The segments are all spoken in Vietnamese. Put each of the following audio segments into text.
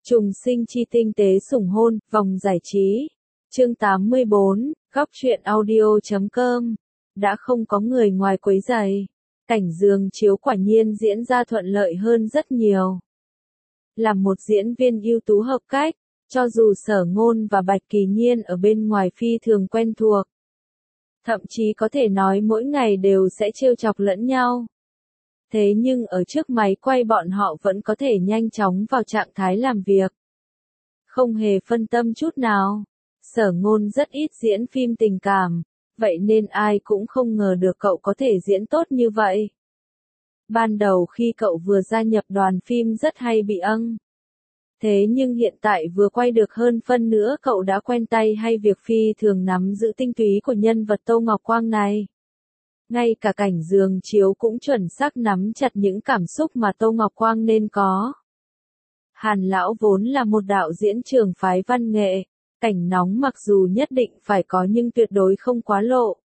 Trùng sinh chi tinh tế sủng hôn, vòng giải trí. Chương 84, góc truyện audio.com. Đã không có người ngoài quấy rầy. Cảnh giường chiếu quả nhiên diễn ra thuận lợi hơn rất nhiều. Là một diễn viên ưu tú hợp cách, cho dù Sở Ngôn và Bạch Kỳ Nhiên ở bên ngoài phi thường quen thuộc. Thậm chí có thể nói mỗi ngày đều sẽ trêu chọc lẫn nhau. Thế nhưng ở trước máy quay bọn họ vẫn có thể nhanh chóng vào trạng thái làm việc. Không hề phân tâm chút nào. Sở Ngôn rất ít diễn phim tình cảm, vậy nên ai cũng không ngờ được cậu có thể diễn tốt như vậy. Ban đầu khi cậu vừa gia nhập đoàn phim rất hay bị âng. Thế nhưng hiện tại vừa quay được hơn phân nữa cậu đã quen tay hay việc phi thường nắm giữ tinh túy của nhân vật Tô Ngọc Quang này. Ngay cả cảnh giường chiếu cũng chuẩn xác nắm chặt những cảm xúc mà Tô Ngọc Quang nên có. Hàn Lão vốn là một đạo diễn trường phái văn nghệ, cảnh nóng mặc dù nhất định phải có nhưng tuyệt đối không quá lộ.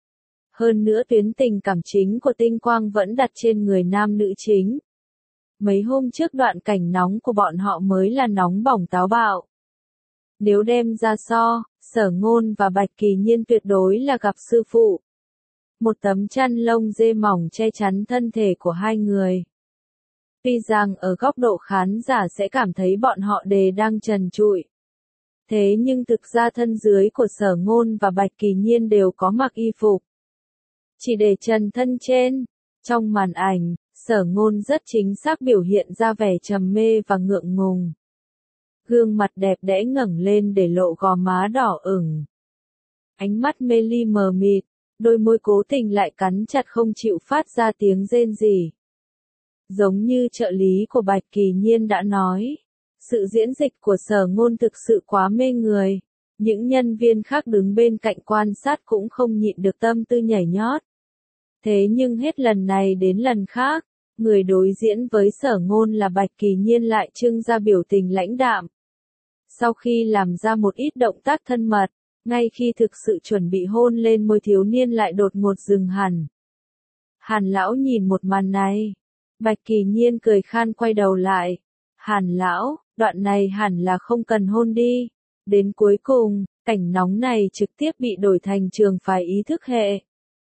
Hơn nữa tuyến tình cảm chính của Tinh Quang vẫn đặt trên người nam nữ chính. Mấy hôm trước đoạn cảnh nóng của bọn họ mới là nóng bỏng táo bạo. Nếu đem ra so, Sở Ngôn và Bạch Kỳ Nhiên tuyệt đối là gặp sư phụ. Một tấm chăn lông dê mỏng che chắn thân thể của hai người. Tuy rằng ở góc độ khán giả sẽ cảm thấy bọn họ đều đang trần trụi. Thế nhưng thực ra thân dưới của Sở Ngôn và Bạch Kỳ Nhiên đều có mặc y phục. Chỉ để trần thân trên. Trong màn ảnh, Sở Ngôn rất chính xác biểu hiện ra vẻ trầm mê và ngượng ngùng. Gương mặt đẹp đẽ ngẩng lên để lộ gò má đỏ ửng. Ánh mắt mê ly mờ mịt, đôi môi cố tình lại cắn chặt không chịu phát ra tiếng rên rỉ. Giống như trợ lý của Bạch Kỳ Nhiên đã nói, sự diễn dịch của Sở Ngôn thực sự quá mê người. Những nhân viên khác đứng bên cạnh quan sát cũng không nhịn được tâm tư nhảy nhót. Thế nhưng hết lần này đến lần khác, người đối diễn với Sở Ngôn là Bạch Kỳ Nhiên lại trưng ra biểu tình lãnh đạm. Sau khi làm ra một ít động tác thân mật, ngay khi thực sự chuẩn bị hôn lên môi thiếu niên lại đột ngột dừng hẳn. Hàn Lão nhìn một màn này. Bạch Kỳ Nhiên cười khan quay đầu lại. Hàn Lão, đoạn này hẳn là không cần hôn đi. Đến cuối cùng, cảnh nóng này trực tiếp bị đổi thành trường phái ý thức hệ.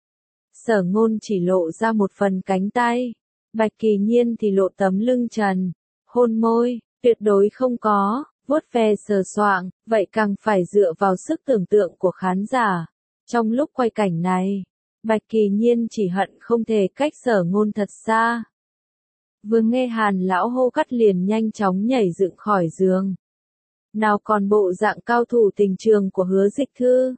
Sở Ngôn chỉ lộ ra một phần cánh tay. Bạch Kỳ Nhiên thì lộ tấm lưng trần. Hôn môi, tuyệt đối không có. Vuốt ve sờ soạng, vậy càng phải dựa vào sức tưởng tượng của khán giả. Trong lúc quay cảnh này, Bạch Kỳ Nhiên chỉ hận không thể cách Sở Ngôn thật xa. Vừa nghe Hàn Lão hô cắt liền nhanh chóng nhảy dựng khỏi giường. Nào còn bộ dạng cao thủ tình trường của Hứa Dịch Thư.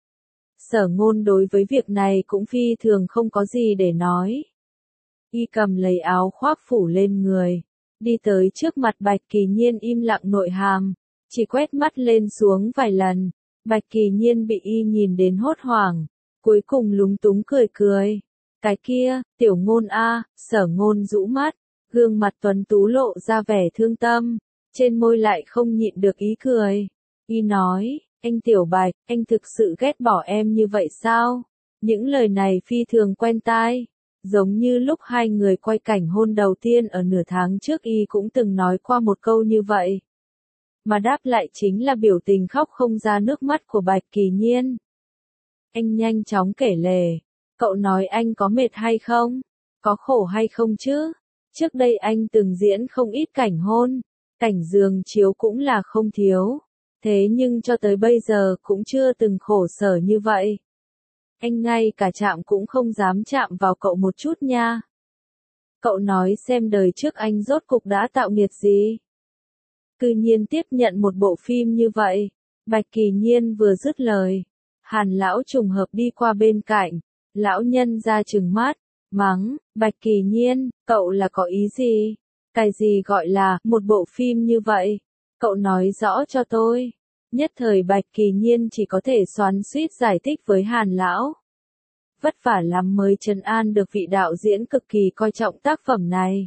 Sở Ngôn đối với việc này cũng phi thường không có gì để nói. Y cầm lấy áo khoác phủ lên người. Đi tới trước mặt Bạch Kỳ Nhiên im lặng nội hàm, chỉ quét mắt lên xuống vài lần. Bạch Kỳ Nhiên bị y nhìn đến hốt hoảng, cuối cùng lúng túng cười cười. Cái kia, Tiểu Ngôn a, Sở Ngôn rũ mắt, gương mặt tuấn tú lộ ra vẻ thương tâm, trên môi lại không nhịn được ý cười. Y nói, anh Tiểu Bạch, anh thực sự ghét bỏ em như vậy sao? Những lời này phi thường quen tai. Giống như lúc hai người quay cảnh hôn đầu tiên ở nửa tháng trước y cũng từng nói qua một câu như vậy. Mà đáp lại chính là biểu tình khóc không ra nước mắt của Bạch Kỳ Nhiên. Anh nhanh chóng kể lể. Cậu nói anh có mệt hay không? Có khổ hay không chứ? Trước đây anh từng diễn không ít cảnh hôn. Cảnh giường chiếu cũng là không thiếu. Thế nhưng cho tới bây giờ cũng chưa từng khổ sở như vậy. Anh ngay cả chạm cũng không dám chạm vào cậu một chút nha. Cậu nói xem đời trước anh rốt cục đã tạo nghiệt gì. Cư nhiên tiếp nhận một bộ phim như vậy. Bạch Kỳ Nhiên vừa dứt lời. Hàn Lão trùng hợp đi qua bên cạnh. Lão nhân ra trừng mắt, mắng, Bạch Kỳ Nhiên, cậu là có ý gì? Cái gì gọi là một bộ phim như vậy? Cậu nói rõ cho tôi. Nhất thời Bạch Kỳ Nhiên chỉ có thể xoắn xuýt giải thích với Hàn Lão. Vất vả lắm mới trấn an được vị đạo diễn cực kỳ coi trọng tác phẩm này.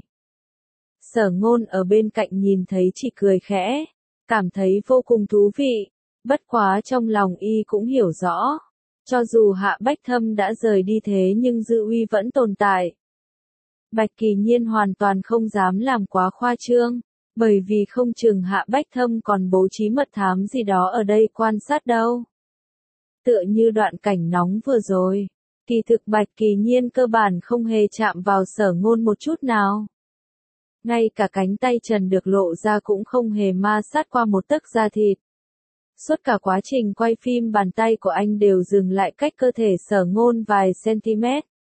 Sở Ngôn ở bên cạnh nhìn thấy chỉ cười khẽ, cảm thấy vô cùng thú vị. Bất quá trong lòng y cũng hiểu rõ. Cho dù Hạ Bách Thâm đã rời đi thế nhưng dư uy vẫn tồn tại. Bạch Kỳ Nhiên hoàn toàn không dám làm quá khoa trương. Bởi vì không chừng Hạ Bách Thâm còn bố trí mật thám gì đó ở đây quan sát đâu. Tựa như đoạn cảnh nóng vừa rồi, kỳ thực Bạch Kỳ Nhiên cơ bản không hề chạm vào Sở Ngôn một chút nào. Ngay cả cánh tay trần được lộ ra cũng không hề ma sát qua một tấc da thịt. Suốt cả quá trình quay phim bàn tay của anh đều dừng lại cách cơ thể Sở Ngôn vài cm.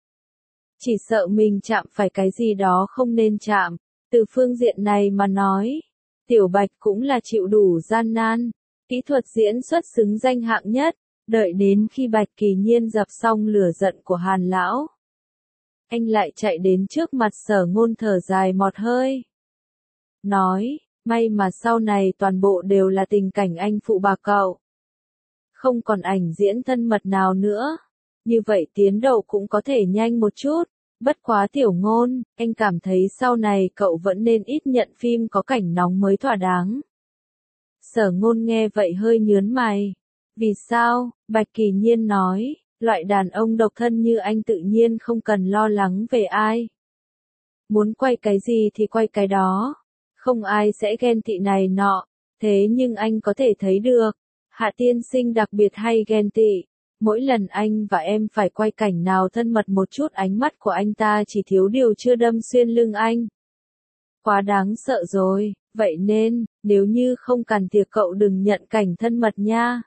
Chỉ sợ mình chạm phải cái gì đó không nên chạm. Từ phương diện này mà nói, Tiểu Bạch cũng là chịu đủ gian nan. Kỹ thuật diễn xuất xứng danh hạng nhất. Đợi đến khi Bạch Kỳ Nhiên dập xong lửa giận của Hàn lão, anh lại chạy đến trước mặt Sở Ngôn thở dài một hơi. Nói, may mà sau này toàn bộ đều là tình cảnh anh phụ bà cậu. Không còn ảnh diễn thân mật nào nữa. Như vậy tiến độ cũng có thể nhanh một chút. Bất quá Tiểu Ngôn, anh cảm thấy sau này cậu vẫn nên ít nhận phim có cảnh nóng mới thỏa đáng. Sở Ngôn nghe vậy hơi nhướng mày. Vì sao? Bạch Kỳ Nhiên nói, loại đàn ông độc thân như anh tự nhiên không cần lo lắng về ai. Muốn quay cái gì thì quay cái đó. Không ai sẽ ghen tị này nọ. Thế nhưng anh có thể thấy được, Hạ tiên sinh đặc biệt hay ghen tị. Mỗi lần anh và em phải quay cảnh nào thân mật một chút ánh mắt của anh ta chỉ thiếu điều chưa đâm xuyên lưng anh. Quá đáng sợ rồi, vậy nên, nếu như không cần tiệc cậu đừng nhận cảnh thân mật nha.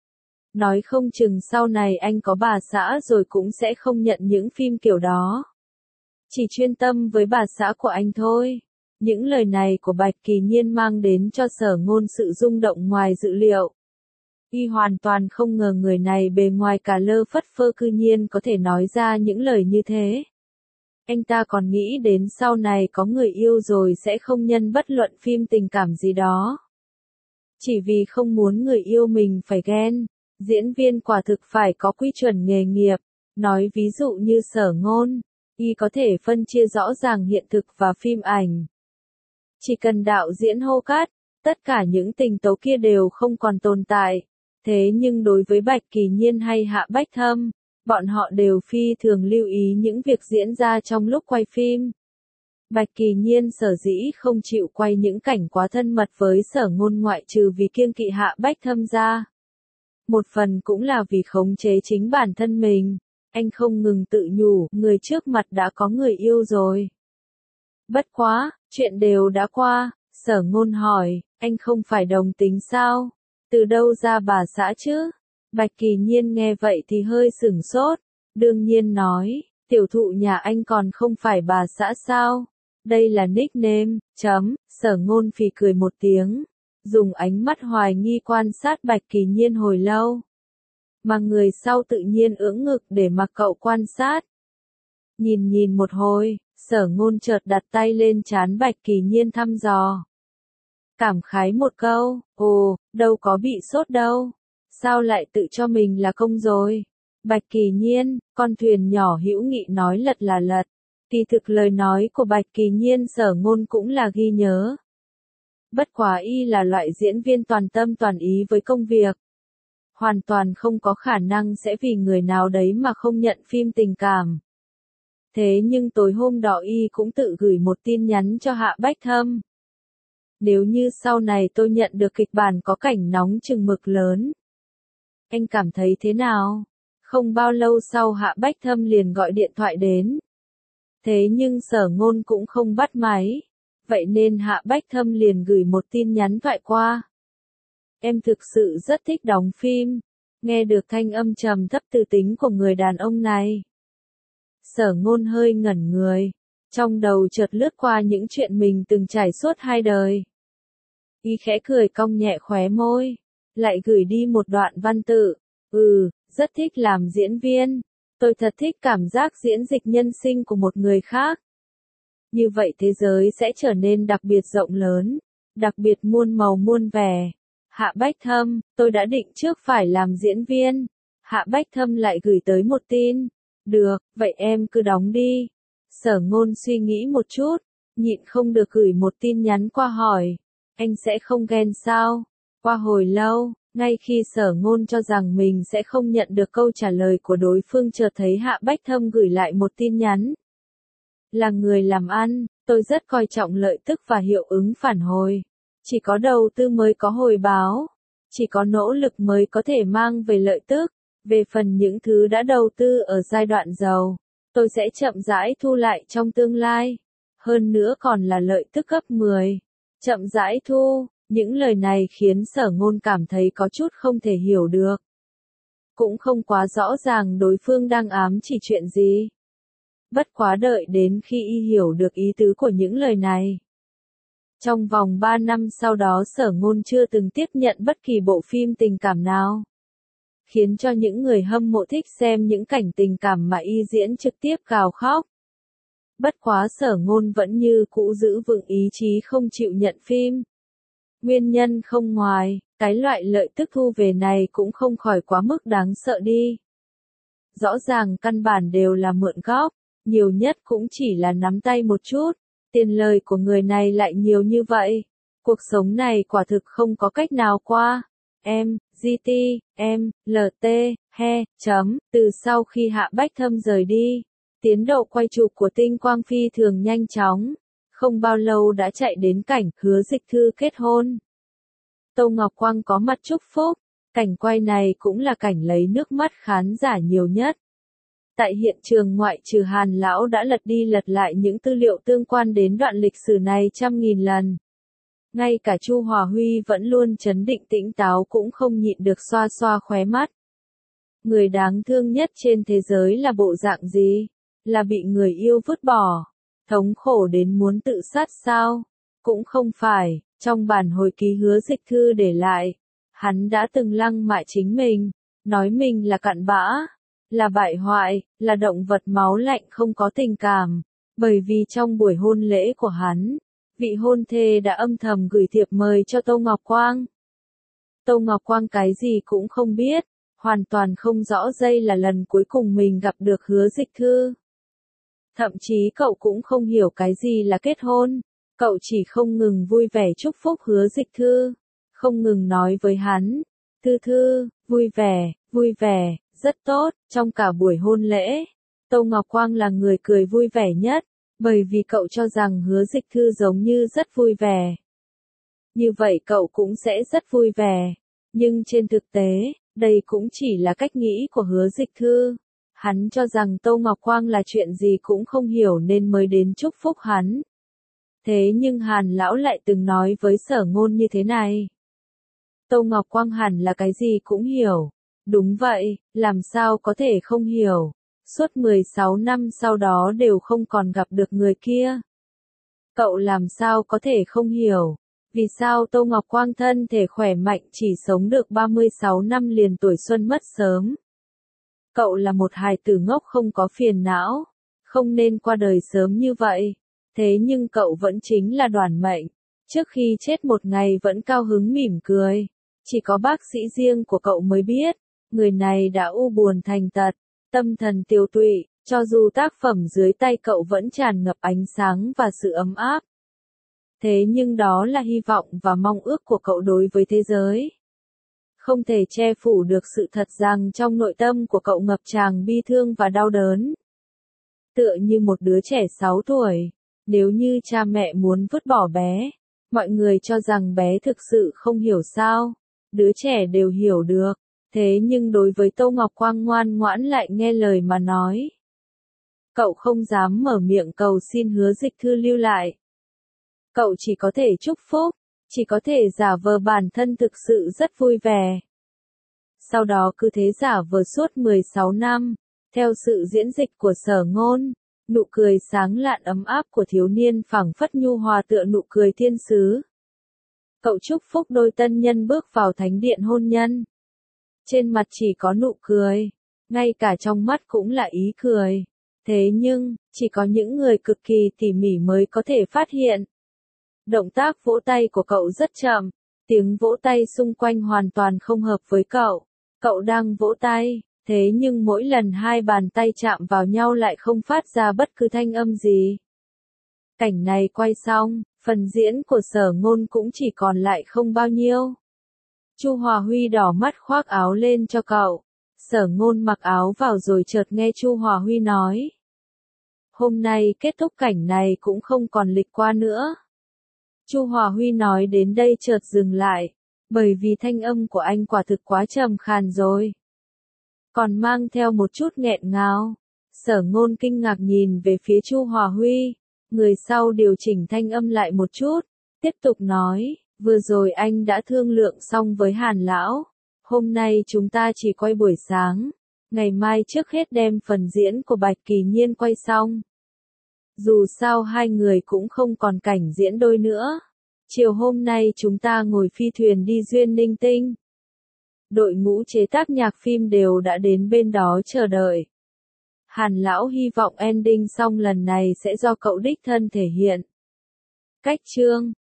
Nói không chừng sau này anh có bà xã rồi cũng sẽ không nhận những phim kiểu đó. Chỉ chuyên tâm với bà xã của anh thôi. Những lời này của Bạch Kỳ Nhiên mang đến cho Sở Ngôn sự rung động ngoài dự liệu. Y hoàn toàn không ngờ người này bề ngoài cả lơ phất phơ cư nhiên có thể nói ra những lời như thế. Anh ta còn nghĩ đến sau này có người yêu rồi sẽ không nhân bất luận phim tình cảm gì đó. Chỉ vì không muốn người yêu mình phải ghen. Diễn viên quả thực phải có quy chuẩn nghề nghiệp. Nói ví dụ như Sở Ngôn, y có thể phân chia rõ ràng hiện thực và phim ảnh. Chỉ cần đạo diễn hô cắt, tất cả những tình tố kia đều không còn tồn tại. Thế nhưng đối với Bạch Kỳ Nhiên hay Hạ Bách Thâm, bọn họ đều phi thường lưu ý những việc diễn ra trong lúc quay phim. Bạch Kỳ Nhiên sở dĩ không chịu quay những cảnh quá thân mật với Sở Ngôn ngoại trừ vì kiêng kỵ Hạ Bách Thâm ra. Một phần cũng là vì khống chế chính bản thân mình. Anh không ngừng tự nhủ, người trước mặt đã có người yêu rồi. Bất quá, chuyện đều đã qua. Sở Ngôn hỏi, anh không phải đồng tính sao? Từ đâu ra bà xã chứ? Bạch Kỳ Nhiên nghe vậy thì hơi sửng sốt. Đương nhiên nói, tiểu thụ nhà anh còn không phải bà xã sao? Đây là nickname, chấm. Sở Ngôn phì cười một tiếng. Dùng ánh mắt hoài nghi quan sát Bạch Kỳ Nhiên hồi lâu. Mà người sau tự nhiên ưỡn ngực để mặc cậu quan sát. Nhìn một hồi, Sở Ngôn chợt đặt tay lên trán Bạch Kỳ Nhiên thăm dò. Cảm khái một câu, ồ, đâu có bị sốt đâu. Sao lại tự cho mình là công rồi? Bạch Kỳ Nhiên, con thuyền nhỏ hữu nghị nói lật là lật. Kỳ thực lời nói của Bạch Kỳ Nhiên Sở Ngôn cũng là ghi nhớ. Bất quá y là loại diễn viên toàn tâm toàn ý với công việc. Hoàn toàn không có khả năng sẽ vì người nào đấy mà không nhận phim tình cảm. Thế nhưng tối hôm đó y cũng tự gửi một tin nhắn cho Hạ Bách Thâm. Nếu như sau này tôi nhận được kịch bản có cảnh nóng chừng mực lớn, anh cảm thấy thế nào? Không bao lâu sau Hạ Bách Thâm liền gọi điện thoại đến. Thế nhưng Sở Ngôn cũng không bắt máy. Vậy nên Hạ Bách Thâm liền gửi một tin nhắn thoại qua. Em thực sự rất thích đóng phim. Nghe được thanh âm trầm thấp từ tính của người đàn ông này. Sở Ngôn hơi ngẩn người. Trong đầu chợt lướt qua những chuyện mình từng trải suốt 2 đời. Y khẽ cười cong nhẹ khóe môi. Lại gửi đi một đoạn văn tự. Rất thích làm diễn viên. Tôi thật thích cảm giác diễn dịch nhân sinh của một người khác. Như vậy thế giới sẽ trở nên đặc biệt rộng lớn. Đặc biệt muôn màu muôn vẻ. Hạ Bách Thâm, tôi đã định trước phải làm diễn viên. Hạ Bách Thâm lại gửi tới một tin. Được, vậy em cứ đóng đi. Sở Ngôn suy nghĩ một chút, nhịn không được gửi một tin nhắn qua hỏi. Anh sẽ không ghen sao? Qua hồi lâu, ngay khi Sở Ngôn cho rằng mình sẽ không nhận được câu trả lời của đối phương chợt thấy Hạ Bách Thâm gửi lại một tin nhắn. Là người làm ăn, Tôi rất coi trọng lợi tức và hiệu ứng phản hồi. Chỉ có đầu tư mới có hồi báo. Chỉ có nỗ lực mới có thể mang về lợi tức. Về phần những thứ đã đầu tư ở giai đoạn giàu, tôi sẽ chậm rãi thu lại trong tương lai. Hơn nữa còn là lợi tức gấp 10. Chậm rãi thu, những lời này khiến Sở Ngôn cảm thấy có chút không thể hiểu được. Cũng không quá rõ ràng đối phương đang ám chỉ chuyện gì. Bất quá đợi đến khi y hiểu được ý tứ của những lời này. Trong vòng 3 năm sau đó Sở Ngôn chưa từng tiếp nhận bất kỳ bộ phim tình cảm nào. Khiến cho những người hâm mộ thích xem những cảnh tình cảm mà y diễn trực tiếp gào khóc. Bất quá Sở Ngôn vẫn như cũ giữ vững ý chí không chịu nhận phim. Nguyên nhân không ngoài, cái loại lợi tức thu về này cũng không khỏi quá mức đáng sợ đi. Rõ ràng căn bản đều là mượn góp, nhiều nhất cũng chỉ là nắm tay một chút, tiền lời của người này lại nhiều như vậy. Cuộc sống này quả thực không có cách nào qua. GT, LT, từ sau khi Hạ Bách Thâm rời đi, tiến độ quay chụp của Tinh Quang phi thường nhanh chóng, không bao lâu đã chạy đến cảnh Hứa Dịch Thư kết hôn. Tô Ngọc Quang có mặt chúc phúc, cảnh quay này cũng là cảnh lấy nước mắt khán giả nhiều nhất. Tại hiện trường ngoại trừ Hàn Lão đã lật đi lật lại những tư liệu tương quan đến đoạn lịch sử này trăm nghìn lần. Ngay cả Chu Hòa Huy vẫn luôn trấn định tĩnh táo cũng không nhịn được xoa xoa khóe mắt. Người đáng thương nhất trên thế giới là bộ dạng gì? Là bị người yêu vứt bỏ, thống khổ đến muốn tự sát sao? Cũng không phải, trong bản hồi ký Hứa Dịch Thư để lại, hắn đã từng lăng mạ chính mình, nói mình là cặn bã, là bại hoại, là động vật máu lạnh không có tình cảm, bởi vì trong buổi hôn lễ của hắn, vị hôn thê đã âm thầm gửi thiệp mời cho Tô Ngọc Quang. Tô Ngọc Quang cái gì cũng không biết, hoàn toàn không rõ đây là lần cuối cùng mình gặp được Hứa Dịch Thư. Thậm chí cậu cũng không hiểu cái gì là kết hôn, cậu chỉ không ngừng vui vẻ chúc phúc Hứa Dịch Thư, không ngừng nói với hắn, Thư Thư, vui vẻ, rất tốt. Trong cả buổi hôn lễ, Tô Ngọc Quang là người cười vui vẻ nhất, bởi vì cậu cho rằng Hứa Dịch Thư giống như rất vui vẻ. Như vậy cậu cũng sẽ rất vui vẻ, nhưng trên thực tế, đây cũng chỉ là cách nghĩ của Hứa Dịch Thư. Hắn cho rằng Tô Ngọc Quang là chuyện gì cũng không hiểu nên mới đến chúc phúc hắn. Thế nhưng Hàn Lão lại từng nói với Sở Ngôn như thế này. Tô Ngọc Quang hẳn là cái gì cũng hiểu. Đúng vậy, làm sao có thể không hiểu. Suốt 16 năm sau đó đều không còn gặp được người kia. Cậu làm sao có thể không hiểu. Vì sao Tô Ngọc Quang thân thể khỏe mạnh chỉ sống được 36 năm liền tuổi xuân mất sớm. Cậu là một hài tử ngốc không có phiền não, không nên qua đời sớm như vậy. Thế nhưng cậu vẫn chính là đoản mệnh. Trước khi chết một ngày vẫn cao hứng mỉm cười. Chỉ có bác sĩ riêng của cậu mới biết, người này đã u buồn thành tật, tâm thần tiêu tụy, cho dù tác phẩm dưới tay cậu vẫn tràn ngập ánh sáng và sự ấm áp. Thế nhưng đó là hy vọng và mong ước của cậu đối với thế giới. Không thể che phủ được sự thật rằng trong nội tâm của cậu ngập tràn bi thương và đau đớn. Tựa như một đứa trẻ 6 tuổi, nếu như cha mẹ muốn vứt bỏ bé, mọi người cho rằng bé thực sự không hiểu sao, đứa trẻ đều hiểu được, thế nhưng đối với Tô Ngọc Quang ngoan ngoãn lại nghe lời mà nói. Cậu không dám mở miệng cầu xin Hứa Dịch Thư lưu lại. Cậu chỉ có thể chúc phúc, chỉ có thể giả vờ bản thân thực sự rất vui vẻ. Sau đó cứ thế giả vờ suốt 16 năm, theo sự diễn dịch của Sở Ngôn, nụ cười sáng lạn ấm áp của thiếu niên phảng phất nhu hòa tựa nụ cười thiên sứ. Cậu chúc phúc đôi tân nhân bước vào thánh điện hôn nhân. Trên mặt chỉ có nụ cười, ngay cả trong mắt cũng là ý cười. Thế nhưng, chỉ có những người cực kỳ tỉ mỉ mới có thể phát hiện. Động tác vỗ tay của cậu rất chậm, tiếng vỗ tay xung quanh hoàn toàn không hợp với cậu. Cậu đang vỗ tay, thế nhưng mỗi lần hai bàn tay chạm vào nhau lại không phát ra bất cứ thanh âm gì. Cảnh này quay xong, phần diễn của Sở Ngôn cũng chỉ còn lại không bao nhiêu. Chu Hòa Huy đỏ mắt khoác áo lên cho cậu. Sở Ngôn mặc áo vào rồi chợt nghe Chu Hòa Huy nói. Hôm nay kết thúc cảnh này cũng không còn lịch qua nữa. Chu Hòa Huy nói đến đây chợt dừng lại, bởi vì thanh âm của anh quả thực quá trầm khàn rồi. Còn mang theo một chút nghẹn ngào. Sở Ngôn kinh ngạc nhìn về phía Chu Hòa Huy, người sau điều chỉnh thanh âm lại một chút, tiếp tục nói, vừa rồi anh đã thương lượng xong với Hàn Lão, hôm nay chúng ta chỉ quay buổi sáng, ngày mai trước hết đem phần diễn của Bạch Kỳ Nhiên quay xong. Dù sao hai người cũng không còn cảnh diễn đôi nữa. Chiều hôm nay chúng ta ngồi phi thuyền đi Duyên Ninh Tinh. Đội ngũ chế tác nhạc phim đều đã đến bên đó chờ đợi. Hàn Lão hy vọng ending xong lần này sẽ do cậu đích thân thể hiện. Cách chương